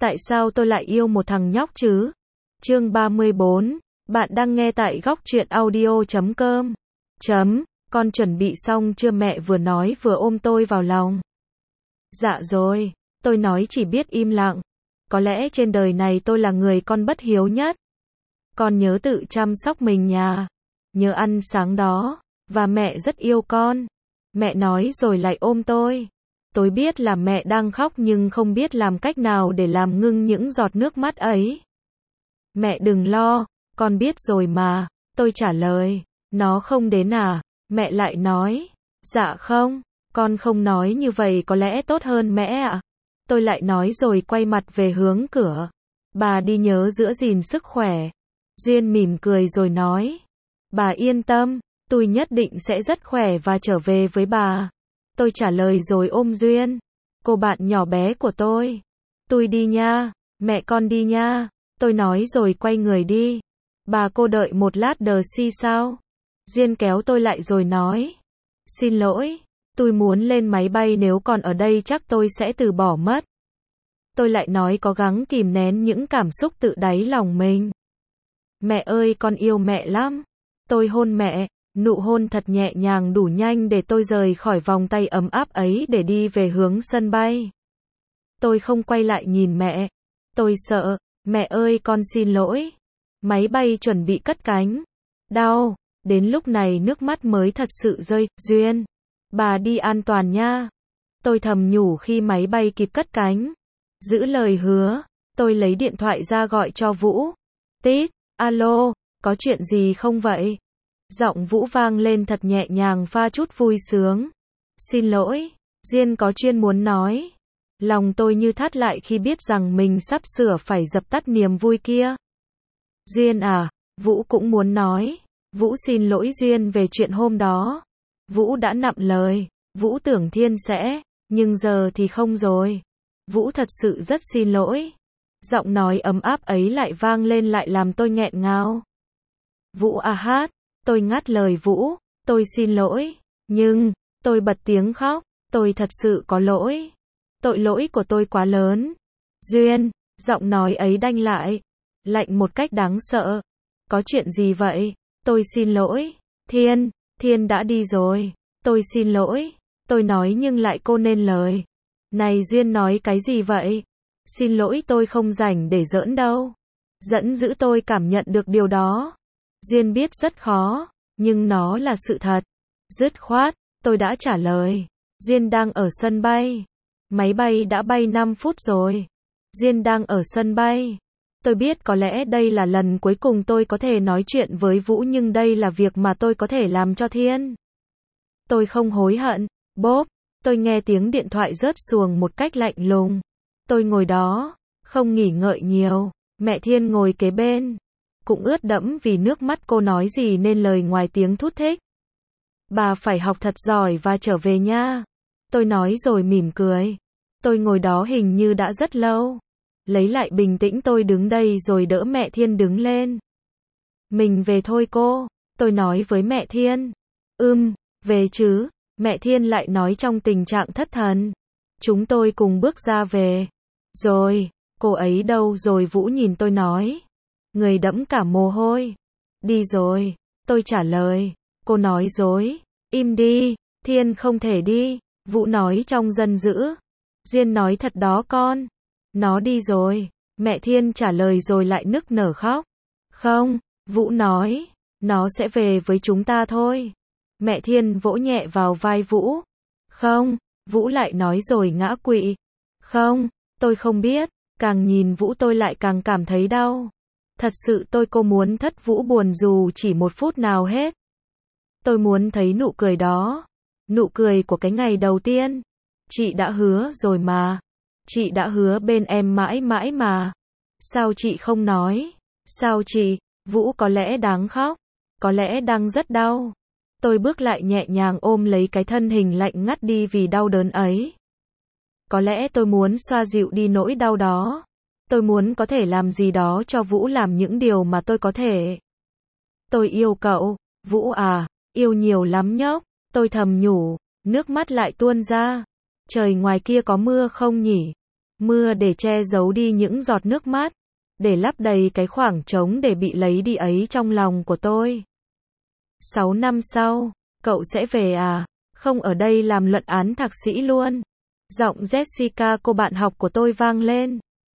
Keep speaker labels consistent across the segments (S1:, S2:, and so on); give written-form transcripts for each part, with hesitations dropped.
S1: Tại sao tôi lại yêu một thằng nhóc chứ? Chương 34. Bạn đang nghe tại góc truyện audio.com. Con chuẩn bị xong chưa? Mẹ vừa nói vừa ôm tôi vào lòng. Dạ rồi, tôi nói chỉ biết im lặng. Có lẽ trên đời này tôi là người con bất hiếu nhất. Con nhớ tự chăm sóc mình nha. Nhớ ăn sáng đó. Và mẹ rất yêu con. Mẹ nói rồi lại ôm tôi. Tôi biết là mẹ đang khóc nhưng không biết làm cách nào để làm ngưng những giọt nước mắt ấy. Mẹ đừng lo, con biết rồi mà. Tôi trả lời. Nó không đến à? Mẹ lại nói. Dạ không, con không nói như vậy có lẽ tốt hơn mẹ ạ. Tôi lại nói rồi quay mặt về hướng cửa. Bà đi nhớ giữ gìn sức khỏe. Duyên mỉm cười rồi nói. Bà yên tâm, tôi nhất định sẽ rất khỏe và trở về với bà. Tôi trả lời rồi ôm Duyên. Cô bạn nhỏ bé của tôi. Tôi đi nha, mẹ con đi nha. Tôi nói rồi quay người đi. Bà cô đợi một lát đờ si sao? Duyên kéo tôi lại rồi nói. Xin lỗi, tôi muốn lên máy bay, nếu còn ở đây chắc tôi sẽ từ bỏ mất. Tôi lại nói cố gắng kìm nén những cảm xúc tự đáy lòng mình. Mẹ ơi, con yêu mẹ lắm. Tôi hôn mẹ, nụ hôn thật nhẹ nhàng đủ nhanh để tôi rời khỏi vòng tay ấm áp ấy để đi về hướng sân bay. Tôi không quay lại nhìn mẹ. Tôi sợ. Mẹ ơi, con xin lỗi. Máy bay chuẩn bị cất cánh. Đau. Đến lúc này nước mắt mới thật sự rơi. Duyên, bà đi an toàn nha. Tôi thầm nhủ khi máy bay kịp cất cánh. Giữ lời hứa. Tôi lấy điện thoại ra gọi cho Vũ. Tít, alo, có chuyện gì không vậy? Giọng Vũ vang lên thật nhẹ nhàng pha chút vui sướng. Xin lỗi, Duyên có chuyện muốn nói. Lòng tôi như thắt lại khi biết rằng mình sắp sửa phải dập tắt niềm vui kia. Duyên à, Vũ cũng muốn nói. Vũ xin lỗi Duyên về chuyện hôm đó. Vũ đã nặm lời. Vũ tưởng Thiên sẽ, nhưng giờ thì không rồi. Vũ thật sự rất xin lỗi. Giọng nói ấm áp ấy lại vang lên lại làm tôi nghẹn ngào. Vũ à hát. Tôi ngắt lời Vũ. Tôi xin lỗi. Nhưng, tôi bật tiếng khóc. Tôi thật sự có lỗi. Tội lỗi của tôi quá lớn. Duyên, giọng nói ấy đanh lại. Lạnh một cách đáng sợ. Có chuyện gì vậy? Tôi xin lỗi. Thiên đã đi rồi. Tôi xin lỗi. Tôi nói nhưng lại cô nên lời. Này Duyên nói cái gì vậy? Xin lỗi, tôi không rảnh để giỡn đâu. Giận dữ, tôi cảm nhận được điều đó. Duyên biết rất khó, nhưng nó là sự thật. Dứt khoát, tôi đã trả lời. Duyên đang ở sân bay. Máy bay đã bay 5 phút rồi. Duyên đang ở sân bay. Tôi biết có lẽ đây là lần cuối cùng tôi có thể nói chuyện với Vũ, nhưng đây là việc mà tôi có thể làm cho Thiên. Tôi không hối hận. Bốp, tôi nghe tiếng điện thoại rớt xuồng một cách lạnh lùng. Tôi ngồi đó, không nghỉ ngợi nhiều. Mẹ Thiên ngồi kế bên. Cũng ướt đẫm vì nước mắt, cô nói gì nên lời ngoài tiếng thút thít. Bà phải học thật giỏi và trở về nha. Tôi nói rồi mỉm cười. Tôi ngồi đó hình như đã rất lâu. Lấy lại bình tĩnh, tôi đứng đây rồi đỡ mẹ Thiên đứng lên. Mình về thôi cô. Tôi nói với mẹ Thiên. Về chứ. Mẹ Thiên lại nói trong tình trạng thất thần. Chúng tôi cùng bước ra về. Rồi, cô ấy đâu rồi? Vũ nhìn tôi nói. Người đẫm cả mồ hôi. Đi rồi. Tôi trả lời. Cô nói dối. Im đi. Thiên không thể đi. Vũ nói trong giận dữ. Duyên nói thật đó con. Nó đi rồi. Mẹ Thiên trả lời rồi lại nức nở khóc. Không, Vũ nói. Nó sẽ về với chúng ta thôi. Mẹ Thiên vỗ nhẹ vào vai Vũ. Không, Vũ lại nói rồi ngã quỵ. Không, tôi không biết. Càng nhìn Vũ tôi lại càng cảm thấy đau. Thật sự tôi cô muốn thất Vũ buồn dù chỉ một phút nào hết. Tôi muốn thấy nụ cười đó. Nụ cười của cái ngày đầu tiên. Chị đã hứa rồi mà. Chị đã hứa bên em mãi mãi mà. Sao chị không nói? Sao chị? Vũ có lẽ đáng khóc. Có lẽ đang rất đau. Tôi bước lại nhẹ nhàng ôm lấy cái thân hình lạnh ngắt đi vì đau đớn ấy. Có lẽ tôi muốn xoa dịu đi nỗi đau đó. Tôi muốn có thể làm gì đó cho Vũ, làm những điều mà tôi có thể. Tôi yêu cậu, Vũ à, yêu nhiều lắm nhóc. Tôi thầm nhủ, nước mắt lại tuôn ra. Trời ngoài kia có mưa không nhỉ? Mưa để che giấu đi những giọt nước mắt, để lấp đầy cái khoảng trống để bị lấy đi ấy trong lòng của tôi. 6 năm sau, cậu sẽ về à? Không ở đây làm luận án thạc sĩ luôn. Giọng Jessica, cô bạn học của tôi vang lên.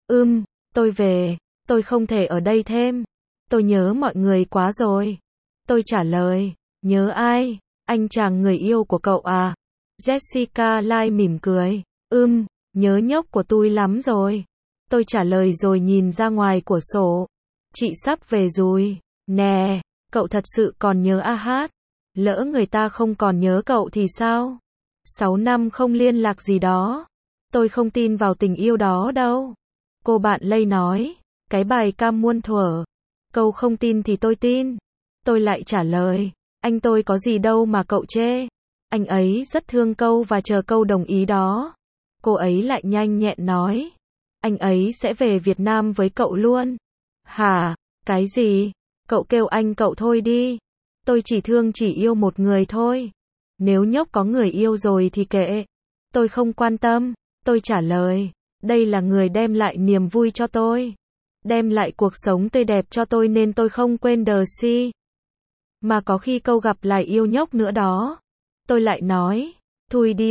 S1: Tôi về, tôi không thể ở đây thêm. Tôi nhớ mọi người quá rồi. Tôi trả lời, nhớ ai? Anh chàng người yêu của cậu à? Jessica Lai mỉm cười. Nhớ nhóc của tôi lắm rồi. Tôi trả lời rồi nhìn ra ngoài cửa sổ. Chị sắp về rồi. Nè, cậu thật sự còn nhớ AH? Lỡ người ta không còn nhớ cậu thì sao? 6 năm không liên lạc gì đó. Tôi không tin vào tình yêu đó đâu. Cô bạn Lay nói, cái bài cam muôn thuở. Cậu không tin thì tôi tin. Tôi lại trả lời, anh tôi có gì đâu mà cậu chê. Anh ấy rất thương cậu và chờ cậu đồng ý đó. Cô ấy lại nhanh nhẹn nói, anh ấy sẽ về Việt Nam với cậu luôn. Hả? Cái gì? Cậu kêu anh cậu thôi đi. Tôi chỉ yêu một người thôi. Nếu nhóc có người yêu rồi thì kệ. Tôi không quan tâm. Tôi trả lời, đây là người đem lại niềm vui cho tôi. Đem lại cuộc sống tươi đẹp cho tôi nên tôi không quên The Sea. Mà có khi cậu gặp lại yêu nhóc nữa đó. Tôi lại nói, thôi đi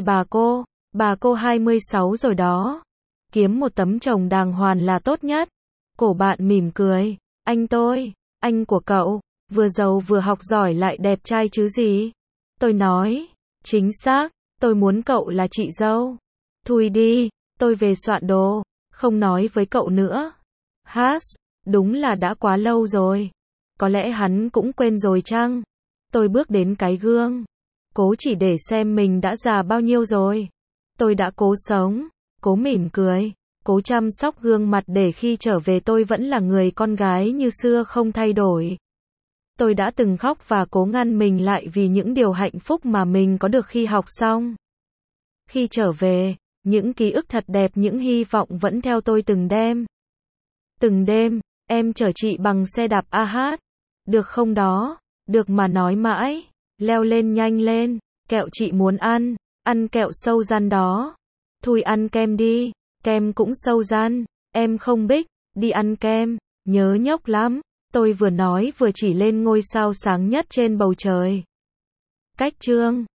S1: bà cô 26 rồi đó. Kiếm một tấm chồng đàng hoàng là tốt nhất. Cổ bạn mỉm cười, anh của cậu, vừa giàu vừa học giỏi lại đẹp trai chứ gì. Tôi nói, chính xác, tôi muốn cậu là chị dâu. Thôi đi, tôi về soạn đồ, không nói với cậu nữa. Đúng là đã quá lâu rồi. Có lẽ hắn cũng quên rồi chăng? Tôi bước đến cái gương, cố chỉ để xem mình đã già bao nhiêu rồi. Tôi đã cố sống, cố mỉm cười, cố chăm sóc gương mặt để khi trở về tôi vẫn là người con gái như xưa không thay đổi. Tôi đã từng khóc và cố ngăn mình lại vì những điều hạnh phúc mà mình có được khi học xong. Khi trở về, những ký ức thật đẹp, những hy vọng vẫn theo tôi từng đêm. Từng đêm, em chở chị bằng xe đạp AH. Được không đó? Được mà nói mãi. Leo lên nhanh lên, kẹo chị muốn ăn kẹo sâu răn đó. Thôi ăn kem đi, kem cũng sâu răn. Em không Bích, đi ăn kem, nhớ nhóc lắm. Tôi vừa nói vừa chỉ lên ngôi sao sáng nhất trên bầu trời. Cách chương